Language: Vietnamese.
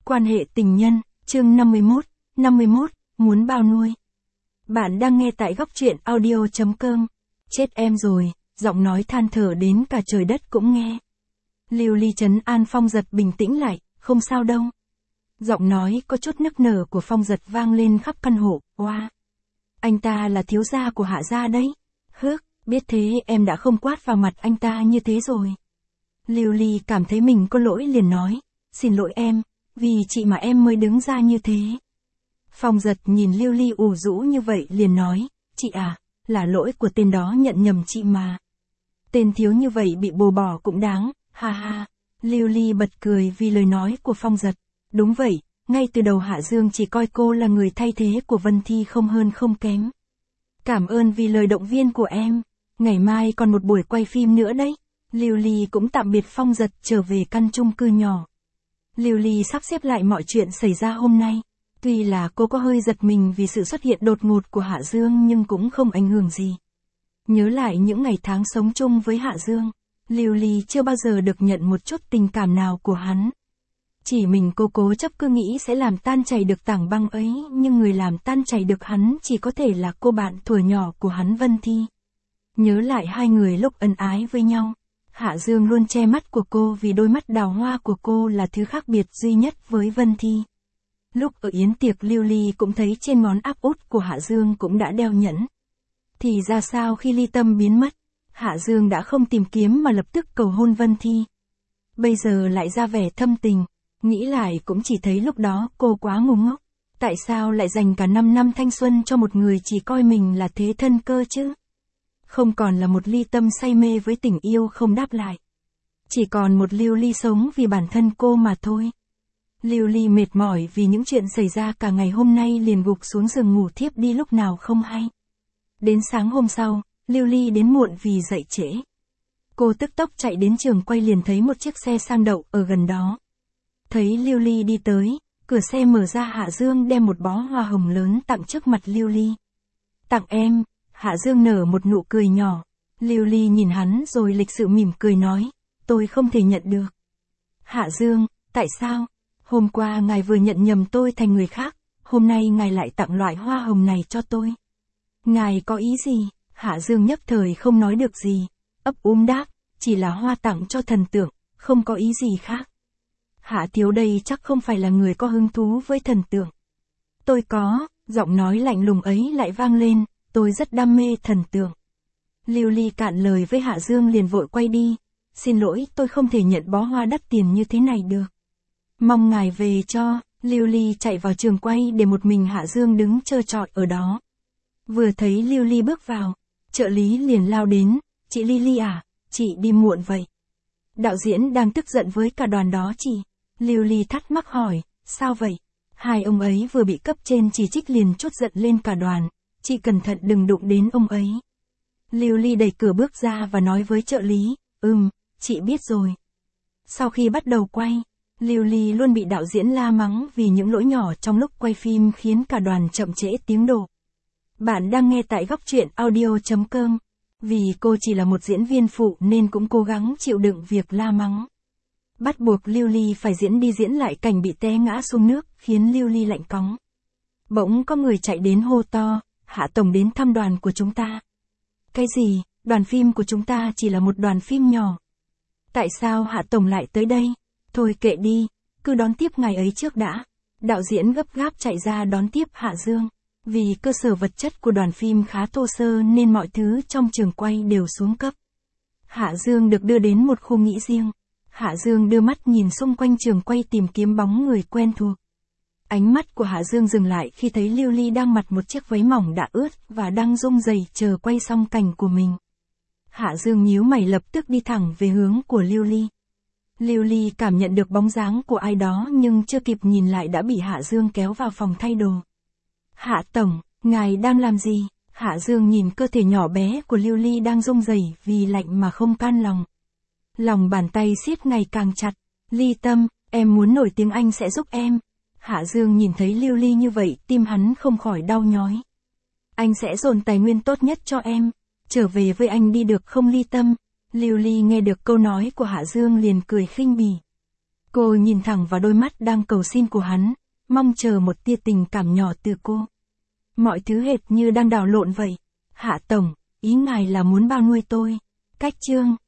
Quan hệ tình nhân, chương 51, muốn bao nuôi. Bạn đang nghe tại góc truyện audio.com. Chết em rồi, giọng nói than thở đến cả trời đất cũng nghe. Lưu Ly trấn an Phong Giật bình tĩnh lại, không sao đâu. Giọng nói có chút nức nở của Phong Giật vang lên khắp căn hộ, oa. Anh ta là thiếu gia của Hạ gia đấy. Hước, biết thế em đã không quát vào mặt anh ta như thế rồi. Lưu Ly cảm thấy mình có lỗi liền nói, xin lỗi em, vì chị mà em mới đứng ra như thế. Phong Giật nhìn Lưu Ly ủ rũ như vậy liền nói, chị à, là lỗi của tên đó nhận nhầm chị mà. Tên thiếu như vậy bị bồ bỏ cũng đáng, ha ha. Lưu Ly bật cười vì lời nói của Phong Giật. Đúng vậy, ngay từ đầu Hạ Dương chỉ coi cô là người thay thế của Vân Thi không hơn không kém. Cảm ơn vì lời động viên của em, ngày mai còn một buổi quay phim nữa đấy. Lưu Ly cũng tạm biệt Phong Giật trở về căn chung cư nhỏ. Lưu Ly sắp xếp lại mọi chuyện xảy ra hôm nay. Tuy là cô có hơi giật mình vì sự xuất hiện đột ngột của Hạ Dương nhưng cũng không ảnh hưởng gì. Nhớ lại những ngày tháng sống chung với Hạ Dương, Lưu Ly chưa bao giờ được nhận một chút tình cảm nào của hắn. Chỉ mình cô cố chấp cứ nghĩ sẽ làm tan chảy được tảng băng ấy, nhưng người làm tan chảy được hắn chỉ có thể là cô bạn thuở nhỏ của hắn Vân Thi. Nhớ lại hai người lúc ân ái với nhau, Hạ Dương luôn che mắt của cô vì đôi mắt đào hoa của cô là thứ khác biệt duy nhất với Vân Thi. Lúc ở yến tiệc Lưu Ly cũng thấy trên ngón áp út của Hạ Dương cũng đã đeo nhẫn. Thì ra sao khi ly tâm biến mất, Hạ Dương đã không tìm kiếm mà lập tức cầu hôn Vân Thi. Bây giờ lại ra vẻ thâm tình, nghĩ lại cũng chỉ thấy lúc đó cô quá ngu ngốc. Tại sao lại dành cả 5 năm thanh xuân cho một người chỉ coi mình là thế thân cơ chứ? Không còn là một ly tâm say mê với tình yêu không đáp lại. Chỉ còn một Lưu Ly sống vì bản thân cô mà thôi. Lưu Ly mệt mỏi vì những chuyện xảy ra cả ngày hôm nay liền gục xuống giường ngủ thiếp đi lúc nào không hay. Đến sáng hôm sau, Lưu Ly đến muộn vì dậy trễ. Cô tức tốc chạy đến trường quay liền thấy một chiếc xe sang đậu ở gần đó. Thấy Lưu Ly đi tới, cửa xe mở ra Hạ Dương đem một bó hoa hồng lớn tặng trước mặt Lưu Ly. Tặng em. Hạ Dương nở một nụ cười nhỏ. Lưu Ly nhìn hắn rồi lịch sự mỉm cười nói, tôi không thể nhận được. Hạ Dương, tại sao? Hôm qua ngài vừa nhận nhầm tôi thành người khác, hôm nay ngài lại tặng loại hoa hồng này cho tôi. Ngài có ý gì? Hạ Dương nhất thời không nói được gì, ấp đáp, chỉ là hoa tặng cho thần tượng, không có ý gì khác. Hạ thiếu đây chắc không phải là người có hứng thú với thần tượng. Tôi có, giọng nói lạnh lùng ấy lại vang lên. Tôi rất đam mê thần tượng. Lưu Ly cạn lời với Hạ Dương liền vội quay đi. Xin lỗi, tôi không thể nhận bó hoa đắt tiền như thế này được. Mong ngài về cho. Lưu Ly chạy vào trường quay để một mình Hạ Dương đứng trơ trọi ở đó. Vừa thấy Lưu Ly bước vào, trợ lý liền lao đến. Chị Lily à, chị đi muộn vậy. Đạo diễn đang tức giận với cả đoàn đó chị. Lưu Ly thắc mắc hỏi, sao vậy? Hai ông ấy vừa bị cấp trên chỉ trích liền trút giận lên cả đoàn. Chị cẩn thận đừng đụng đến ông ấy. Lưu Ly đẩy cửa bước ra và nói với trợ lý, chị biết rồi. Sau khi bắt đầu quay, Lưu Ly luôn bị đạo diễn la mắng vì những lỗi nhỏ trong lúc quay phim khiến cả đoàn chậm trễ tiến độ. Bạn đang nghe tại góc truyện audio.com. Vì cô chỉ là một diễn viên phụ nên cũng cố gắng chịu đựng việc la mắng. Bắt buộc Lưu Ly phải diễn đi diễn lại cảnh bị té ngã xuống nước khiến Lưu Ly lạnh cóng. Bỗng có người chạy đến hô to. Hạ Tổng đến thăm đoàn của chúng ta. Cái gì, đoàn phim của chúng ta chỉ là một đoàn phim nhỏ. Tại sao Hạ Tổng lại tới đây? Thôi kệ đi, cứ đón tiếp ngài ấy trước đã. Đạo diễn gấp gáp chạy ra đón tiếp Hạ Dương. Vì cơ sở vật chất của đoàn phim khá thô sơ nên mọi thứ trong trường quay đều xuống cấp. Hạ Dương được đưa đến một khu nghỉ riêng. Hạ Dương đưa mắt nhìn xung quanh trường quay tìm kiếm bóng người quen thuộc. Ánh mắt của Hạ Dương dừng lại khi thấy Lưu Ly đang mặc một chiếc váy mỏng đã ướt và đang rung rẩy chờ quay xong cảnh của mình. Hạ Dương nhíu mày lập tức đi thẳng về hướng của Lưu Ly. Lưu Ly cảm nhận được bóng dáng của ai đó nhưng chưa kịp nhìn lại đã bị Hạ Dương kéo vào phòng thay đồ. Hạ Tổng, ngài đang làm gì? Hạ Dương nhìn cơ thể nhỏ bé của Lưu Ly đang rung rẩy vì lạnh mà không can lòng. Lòng bàn tay siết ngày càng chặt. Ly Tâm, em muốn nổi tiếng anh sẽ giúp em. Hạ Dương nhìn thấy Lưu Ly như vậy, tim hắn không khỏi đau nhói. Anh sẽ dồn tài nguyên tốt nhất cho em. Trở về với anh đi được không Ly Tâm? Lưu Ly nghe được câu nói của Hạ Dương liền cười khinh bỉ. Cô nhìn thẳng vào đôi mắt đang cầu xin của hắn, mong chờ một tia tình cảm nhỏ từ cô. Mọi thứ hệt như đang đảo lộn vậy. Hạ tổng, ý ngài là muốn bao nuôi tôi. Cách chương